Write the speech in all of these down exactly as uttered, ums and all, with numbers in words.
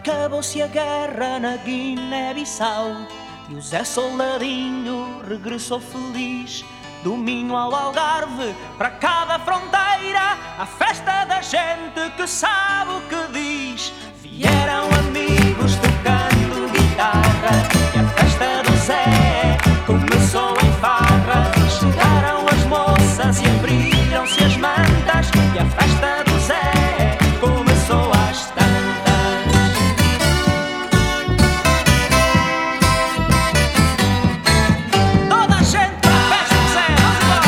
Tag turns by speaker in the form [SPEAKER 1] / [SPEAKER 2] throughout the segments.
[SPEAKER 1] Acabou-se a guerra na Guiné-Bissau e o Zé Soldadinho regressou feliz. Do Minho ao Algarve, para cada fronteira, a festa da gente que sabe o que diz. Vieram amigos tocando guitarra e a festa do Zé começou em farra. Chegaram as moças e abriram-se as mantas e a festa do Zé começou às tantas. Toda a gente para a festa do Zé,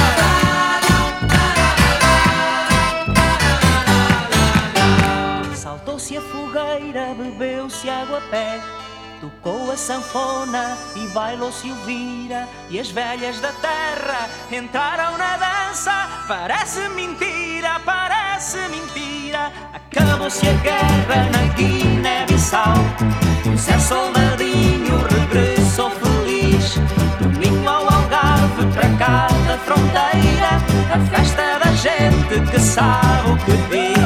[SPEAKER 1] vamos embora! Saltou-se a fogueira, bebeu-se água a pé, tocou a sanfona e bailou-se o vira. E as velhas da terra entraram na dança. Parece mentira, parece mentira. Acabou-se a guerra na Guiné-Bissau, o Zé Soldadinho regressou feliz. Do Minho ao Algarve, para cada fronteira, a festa da gente que sabe o que diz.